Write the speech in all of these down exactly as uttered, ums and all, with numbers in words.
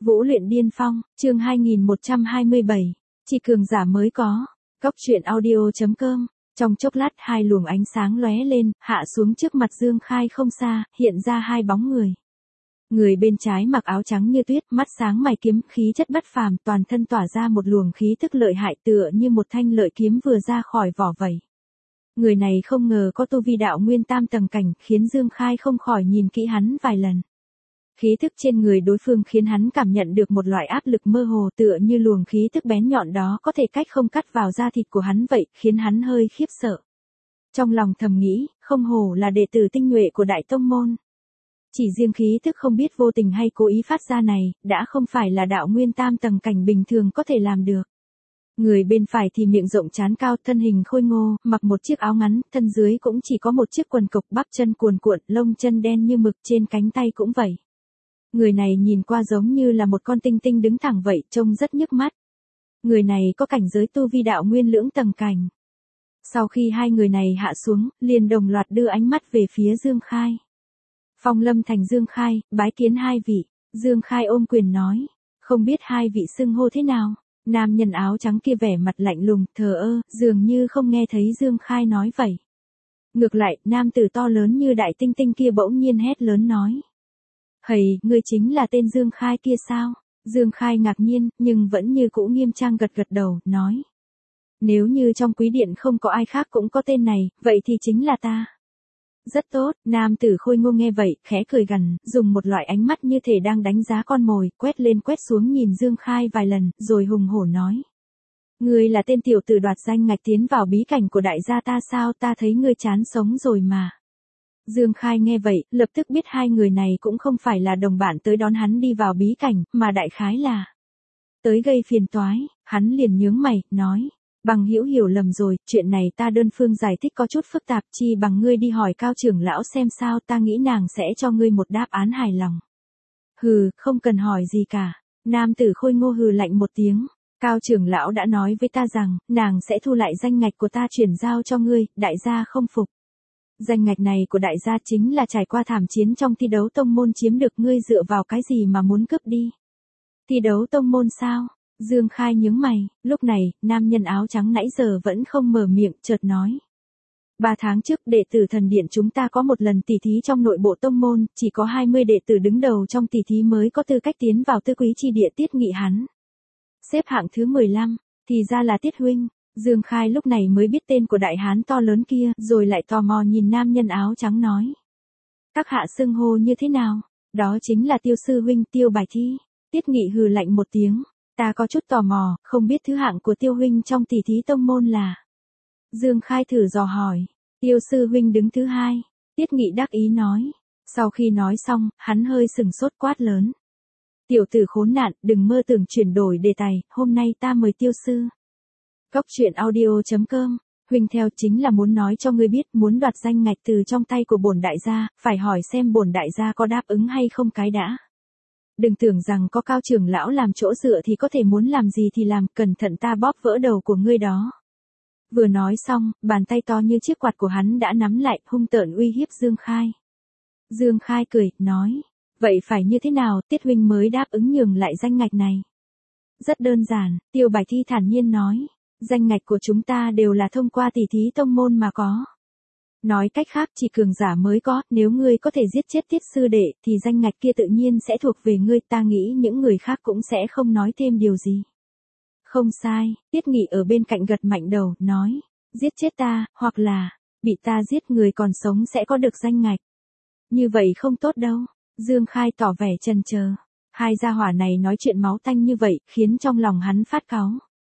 Vũ luyện điên phong, chương hai nghìn một trăm hai mươi bảy, chỉ cường giả mới có. Góc truyện audio chấm com. Trong chốc lát hai luồng ánh sáng lóe lên, hạ xuống trước mặt Dương Khai không xa, hiện ra hai bóng người. Người bên trái mặc áo trắng như tuyết, mắt sáng mày kiếm, khí chất bất phàm, toàn thân tỏa ra một luồng khí tức lợi hại tựa như một thanh lợi kiếm vừa ra khỏi vỏ vậy. Người này không ngờ có tu vi đạo nguyên tam tầng cảnh, khiến Dương Khai không khỏi nhìn kỹ hắn vài lần. Khí tức trên người đối phương khiến hắn cảm nhận được một loại áp lực mơ hồ tựa như luồng khí tức bén nhọn đó có thể cách không cắt vào da thịt của hắn vậy, khiến hắn hơi khiếp sợ. Trong lòng thầm nghĩ, không hổ là đệ tử tinh nhuệ của Đại Tông Môn. Chỉ riêng khí tức không biết vô tình hay cố ý phát ra này, đã không phải là đạo nguyên tam tầng cảnh bình thường có thể làm được. Người bên phải thì miệng rộng trán cao, thân hình khôi ngô, mặc một chiếc áo ngắn, thân dưới cũng chỉ có một chiếc quần cộc, bắp chân cuồn cuộn, lông chân đen như mực, trên cánh tay cũng vậy. Người này nhìn qua giống như là một con tinh tinh đứng thẳng vậy, trông rất nhức mắt. Người này có cảnh giới tu vi đạo nguyên lưỡng tầng cảnh. Sau khi hai người này hạ xuống, liền đồng loạt đưa ánh mắt về phía Dương Khai. Phong Lâm Thành Dương Khai, bái kiến hai vị. Dương Khai ôm quyền nói, không biết hai vị xưng hô thế nào. Nam nhân áo trắng kia vẻ mặt lạnh lùng, thờ ơ, dường như không nghe thấy Dương Khai nói vậy. Ngược lại, nam tử to lớn như đại tinh tinh kia bỗng nhiên hét lớn nói. Hầy, ngươi chính là tên Dương Khai kia sao? Dương Khai ngạc nhiên, nhưng vẫn như cũ nghiêm trang gật gật đầu, nói. Nếu như trong quý điện không có ai khác cũng có tên này, vậy thì chính là ta. Rất tốt, nam tử khôi ngô nghe vậy, khẽ cười gằn, dùng một loại ánh mắt như thể đang đánh giá con mồi, quét lên quét xuống nhìn Dương Khai vài lần, rồi hùng hổ nói. Ngươi là tên tiểu tử đoạt danh ngạch tiến vào bí cảnh của đại gia ta sao, ta thấy ngươi chán sống rồi mà. Dương Khai nghe vậy, lập tức biết hai người này cũng không phải là đồng bạn tới đón hắn đi vào bí cảnh, mà đại khái là tới gây phiền toái. Hắn liền nhướng mày, nói, bằng hữu hiểu lầm rồi, chuyện này ta đơn phương giải thích có chút phức tạp, chi bằng ngươi đi hỏi Cao trưởng lão xem sao, ta nghĩ nàng sẽ cho ngươi một đáp án hài lòng. Hừ, không cần hỏi gì cả. Nam tử khôi ngô hừ lạnh một tiếng. Cao trưởng lão đã nói với ta rằng, nàng sẽ thu lại danh ngạch của ta chuyển giao cho ngươi, đại gia không phục. Danh ngạch này của đại gia chính là trải qua thảm chiến trong thi đấu tông môn chiếm được, ngươi dựa vào cái gì mà muốn cướp đi? Thi đấu tông môn sao? Dương Khai nhướng mày, lúc này, nam nhân áo trắng nãy giờ vẫn không mở miệng, chợt nói. Ba tháng trước đệ tử thần điện chúng ta có một lần tỷ thí trong nội bộ tông môn, chỉ có hai mươi đệ tử đứng đầu trong tỷ thí mới có tư cách tiến vào tư quý chi địa Tiết Nghị hắn. Xếp hạng thứ mười lăm, thì ra là Tiết huynh. Dương Khai lúc này mới biết tên của đại hán to lớn kia, rồi lại tò mò nhìn nam nhân áo trắng nói. Các hạ xưng hô như thế nào? Đó chính là Tiêu sư huynh, Tiêu Bài Thi. Tiết Nghị hừ lạnh một tiếng. Ta có chút tò mò, không biết thứ hạng của Tiêu huynh trong tỷ thí tông môn là. Dương Khai thử dò hỏi. Tiêu sư huynh đứng thứ hai. Tiết Nghị đắc ý nói. Sau khi nói xong, hắn hơi sừng sốt quát lớn. Tiểu tử khốn nạn, đừng mơ tưởng chuyển đổi đề tài, hôm nay ta mời Tiêu sư. Góc truyện audio chấm com, huynh theo chính là muốn nói cho ngươi biết, muốn đoạt danh ngạch từ trong tay của bổn đại gia, phải hỏi xem bổn đại gia có đáp ứng hay không cái đã. Đừng tưởng rằng có Cao trưởng lão làm chỗ dựa thì có thể muốn làm gì thì làm, cẩn thận ta bóp vỡ đầu của ngươi đó. Vừa nói xong, bàn tay to như chiếc quạt của hắn đã nắm lại, hung tợn uy hiếp Dương Khai. Dương Khai cười, nói, vậy phải như thế nào, Tiết huynh mới đáp ứng nhường lại danh ngạch này? Rất đơn giản, Tiêu Bài Thi thản nhiên nói. Danh ngạch của chúng ta đều là thông qua tỷ thí tông môn mà có. Nói cách khác, chỉ cường giả mới có, nếu ngươi có thể giết chết Tiết sư đệ, thì danh ngạch kia tự nhiên sẽ thuộc về ngươi, ta nghĩ những người khác cũng sẽ không nói thêm điều gì. Không sai, Tiết Nghị ở bên cạnh gật mạnh đầu, nói, giết chết ta, hoặc là, bị ta giết người còn sống sẽ có được danh ngạch. Như vậy không tốt đâu. Dương Khai tỏ vẻ chần chờ. Hai gia hỏa này nói chuyện máu tanh như vậy, khiến trong lòng hắn phát cáu.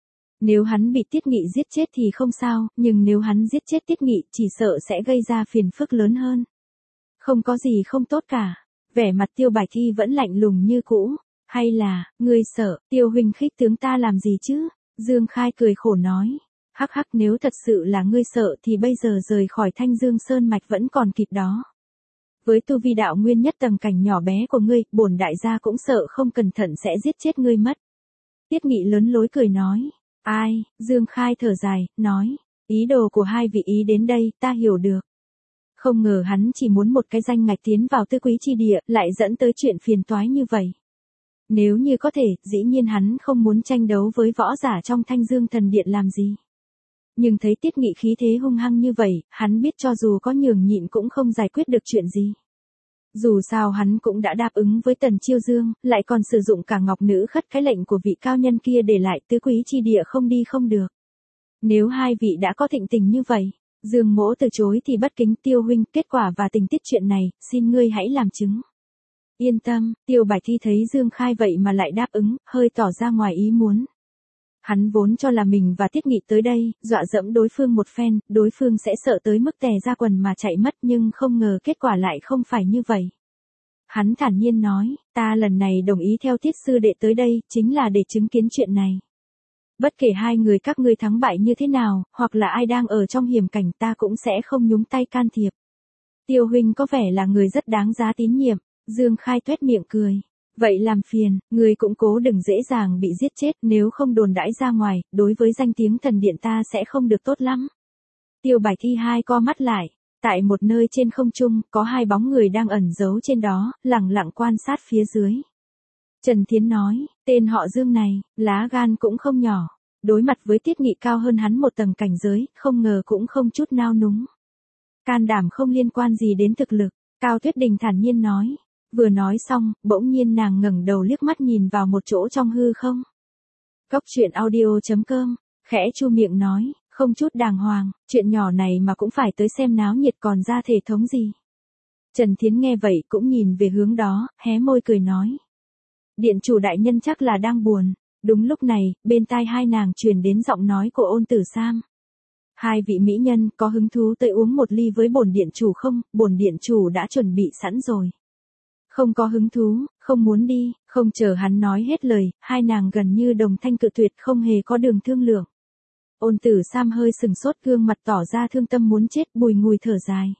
Nếu hắn bị Tiết Nghị giết chết thì không sao, nhưng nếu hắn giết chết Tiết Nghị chỉ sợ sẽ gây ra phiền phức lớn hơn. Không có gì không tốt cả. Vẻ mặt Tiêu Bài Thi vẫn lạnh lùng như cũ. Hay là, ngươi sợ, Tiêu huynh khích tướng ta làm gì chứ? Dương Khai cười khổ nói. Hắc hắc, nếu thật sự là ngươi sợ thì bây giờ rời khỏi Thanh Dương Sơn Mạch vẫn còn kịp đó. Với tu vi đạo nguyên nhất tầng cảnh nhỏ bé của ngươi, bổn đại gia cũng sợ không cẩn thận sẽ giết chết ngươi mất. Tiết Nghị lớn lối cười nói. Ai, Dương Khai thở dài, nói, ý đồ của hai vị ý đến đây, ta hiểu được. Không ngờ hắn chỉ muốn một cái danh ngạch tiến vào tư quý chi địa, lại dẫn tới chuyện phiền toái như vậy. Nếu như có thể, dĩ nhiên hắn không muốn tranh đấu với võ giả trong Thanh Dương Thần Điện làm gì. Nhưng thấy Tiết Nghị khí thế hung hăng như vậy, hắn biết cho dù có nhường nhịn cũng không giải quyết được chuyện gì. Dù sao hắn cũng đã đáp ứng với Tần Chiêu Dương, lại còn sử dụng cả ngọc nữ khất cái lệnh của vị cao nhân kia để lại tứ quý chi địa không đi không được. Nếu hai vị đã có thịnh tình như vậy, Dương Mỗ từ chối thì bất kính. Tiêu huynh, kết quả và tình tiết chuyện này, xin ngươi hãy làm chứng. Yên tâm, Tiêu Bạch Thi thấy Dương Khai vậy mà lại đáp ứng, hơi tỏ ra ngoài ý muốn. Hắn vốn cho là mình và Tiết Nghị tới đây, dọa dẫm đối phương một phen, đối phương sẽ sợ tới mức tè ra quần mà chạy mất, nhưng không ngờ kết quả lại không phải như vậy. Hắn thản nhiên nói, ta lần này đồng ý theo Tiết sư đệ tới đây, chính là để chứng kiến chuyện này. Bất kể hai người các ngươi thắng bại như thế nào, hoặc là ai đang ở trong hiểm cảnh, ta cũng sẽ không nhúng tay can thiệp. Tiêu huynh có vẻ là người rất đáng giá tín nhiệm. Dương Khai tuét miệng cười. Vậy làm phiền, người cũng cố đừng dễ dàng bị giết chết, nếu không đồn đãi ra ngoài, đối với danh tiếng thần điện ta sẽ không được tốt lắm. Tiêu Bạch Thi hai co mắt lại. Tại một nơi trên không trung, có hai bóng người đang ẩn giấu trên đó, lẳng lặng quan sát phía dưới. Trần Thiến nói, tên họ Dương này, lá gan cũng không nhỏ. Đối mặt với Tiết Nghị cao hơn hắn một tầng cảnh giới, không ngờ cũng không chút nao núng. Can đảm không liên quan gì đến thực lực, Cao Tuyết Đình thản nhiên nói. Vừa nói xong, bỗng nhiên nàng ngẩng đầu liếc mắt nhìn vào một chỗ trong hư không. Cốc truyện audio chấm com, khẽ chu miệng nói, không chút đàng hoàng, chuyện nhỏ này mà cũng phải tới xem náo nhiệt còn ra thể thống gì. Trần Thiến nghe vậy cũng nhìn về hướng đó, hé môi cười nói. Điện chủ đại nhân chắc là đang buồn. Đúng lúc này, bên tai hai nàng truyền đến giọng nói của Ôn Tử Sam. Hai vị mỹ nhân có hứng thú tới uống một ly với bổn điện chủ không? Bổn điện chủ đã chuẩn bị sẵn rồi. Không có hứng thú, không muốn đi. Không chờ hắn nói hết lời, hai nàng gần như đồng thanh cự tuyệt, không hề có đường thương lượng. Ôn Tử Sam hơi sừng sốt, gương mặt tỏ ra thương tâm muốn chết, bùi ngùi thở dài.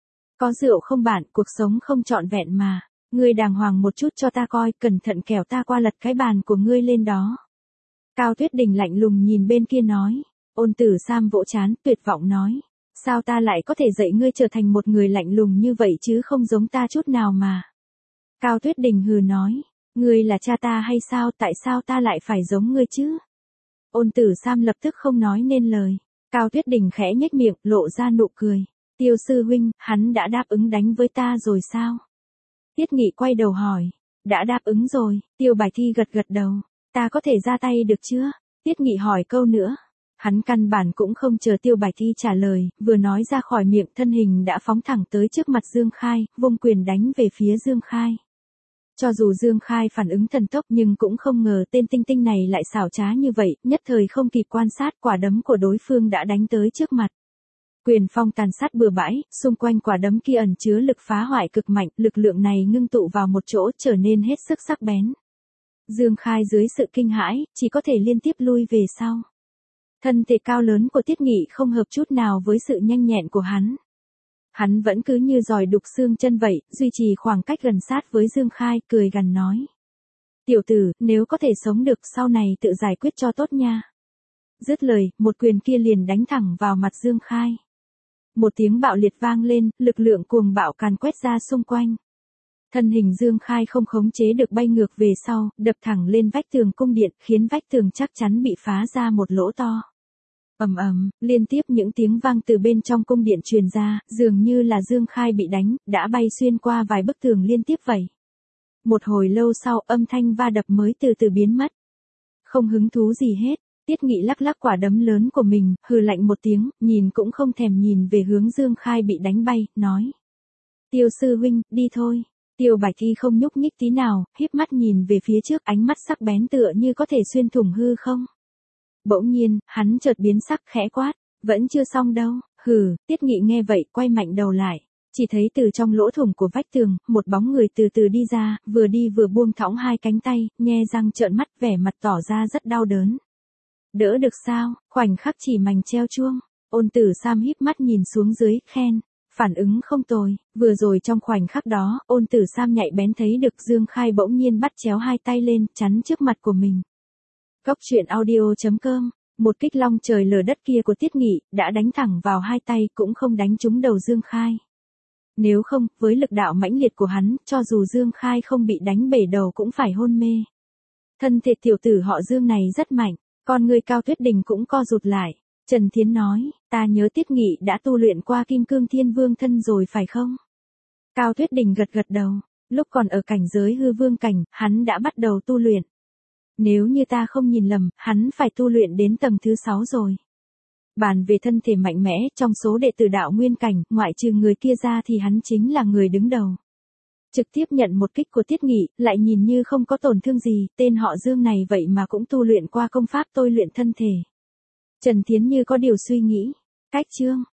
Có rượu không bạn, cuộc sống không trọn vẹn mà. Ngươi đàng hoàng một chút cho ta coi, cẩn thận kẻo ta qua lật cái bàn của ngươi lên đó. Cao Tuyết Đình lạnh lùng nhìn bên kia nói. Ôn Tử Sam vỗ chán, tuyệt vọng nói. Sao ta lại có thể dạy ngươi trở thành một người lạnh lùng như vậy chứ không giống ta chút nào mà. Cao Tuyết Đình hừ nói. Ngươi là cha ta hay sao, tại sao ta lại phải giống ngươi chứ? Ôn Tử Sam lập tức không nói nên lời. Cao Tuyết Đình khẽ nhếch miệng, lộ ra nụ cười. Tiêu sư huynh, hắn đã đáp ứng đánh với ta rồi sao? Tiết Nghị quay đầu hỏi. Đã đáp ứng rồi. Tiêu Bạch Thi gật gật đầu. Ta có thể ra tay được chưa? Tiết Nghị hỏi câu nữa. Hắn căn bản cũng không chờ Tiêu Bạch Thi trả lời, vừa nói ra khỏi miệng thân hình đã phóng thẳng tới trước mặt Dương Khai, vung quyền đánh về phía Dương Khai. Cho dù Dương Khai phản ứng thần tốc nhưng cũng không ngờ tên tinh tinh này lại xảo trá như vậy, nhất thời không kịp quan sát, quả đấm của đối phương đã đánh tới trước mặt. Quyền phong tàn sát bừa bãi, xung quanh quả đấm kia ẩn chứa lực phá hoại cực mạnh, lực lượng này ngưng tụ vào một chỗ trở nên hết sức sắc bén. Dương Khai dưới sự kinh hãi, chỉ có thể liên tiếp lui về sau. Thân thể cao lớn của Tiết Nghị không hợp chút nào với sự nhanh nhẹn của hắn. Hắn vẫn cứ như giòi đục xương chân vậy, duy trì khoảng cách gần sát với Dương Khai, cười gằn nói. Tiểu tử, nếu có thể sống được sau này tự giải quyết cho tốt nha. Dứt lời, một quyền kia liền đánh thẳng vào mặt Dương Khai. Một tiếng bạo liệt vang lên, lực lượng cuồng bạo càn quét ra xung quanh. Thân hình Dương Khai không khống chế được bay ngược về sau, đập thẳng lên vách tường cung điện, khiến vách tường chắc chắn bị phá ra một lỗ to. Ầm ầm, liên tiếp những tiếng vang từ bên trong cung điện truyền ra, dường như là Dương Khai bị đánh, đã bay xuyên qua vài bức tường liên tiếp vậy. Một hồi lâu sau, âm thanh va đập mới từ từ biến mất. Không hứng thú gì hết. Tiết Nghị lắc lắc quả đấm lớn của mình, hừ lạnh một tiếng, nhìn cũng không thèm nhìn về hướng Dương Khai bị đánh bay, nói. Tiêu sư huynh, đi thôi. Tiêu Bạch Thi không nhúc nhích tí nào, híp mắt nhìn về phía trước, ánh mắt sắc bén tựa như có thể xuyên thủng hư không. Bỗng nhiên, hắn chợt biến sắc, khẽ quát. Vẫn chưa xong đâu, hừ. Tiết Nghị nghe vậy, quay mạnh đầu lại. Chỉ thấy từ trong lỗ thủng của vách tường, một bóng người từ từ đi ra, vừa đi vừa buông thõng hai cánh tay, nhe răng trợn mắt, vẻ mặt tỏ ra rất đau đớn. Đỡ được sao? Khoảnh khắc chỉ mảnh treo chuông. Ôn Tử Sam híp mắt nhìn xuống dưới, khen. Phản ứng không tồi. Vừa rồi trong khoảnh khắc đó, Ôn Tử Sam nhạy bén thấy được Dương Khai bỗng nhiên bắt chéo hai tay lên, chắn trước mặt của mình. Cốc truyện audio chấm com. Một kích long trời lở đất kia của Tiết Nghị, đã đánh thẳng vào hai tay, cũng không đánh trúng đầu Dương Khai. Nếu không, với lực đạo mãnh liệt của hắn, cho dù Dương Khai không bị đánh bể đầu cũng phải hôn mê. Thân thể tiểu tử họ Dương này rất mạnh, con người Cao Tuyết Đình cũng co rụt lại. Trần Thiến nói, ta nhớ Tiết Nghị đã tu luyện qua Kim Cương Thiên Vương thân rồi phải không? Cao Tuyết Đình gật gật đầu, lúc còn ở cảnh giới hư vương cảnh, hắn đã bắt đầu tu luyện. Nếu như ta không nhìn lầm, hắn phải tu luyện đến tầng thứ sáu rồi. Bàn về thân thể mạnh mẽ, trong số đệ tử đạo nguyên cảnh, ngoại trừ người kia ra thì hắn chính là người đứng đầu. Trực tiếp nhận một kích của Tiết Nghị, lại nhìn như không có tổn thương gì, tên họ Dương này vậy mà cũng tu luyện qua công pháp tôi luyện thân thể. Trần Thiến như có điều suy nghĩ. Cách chương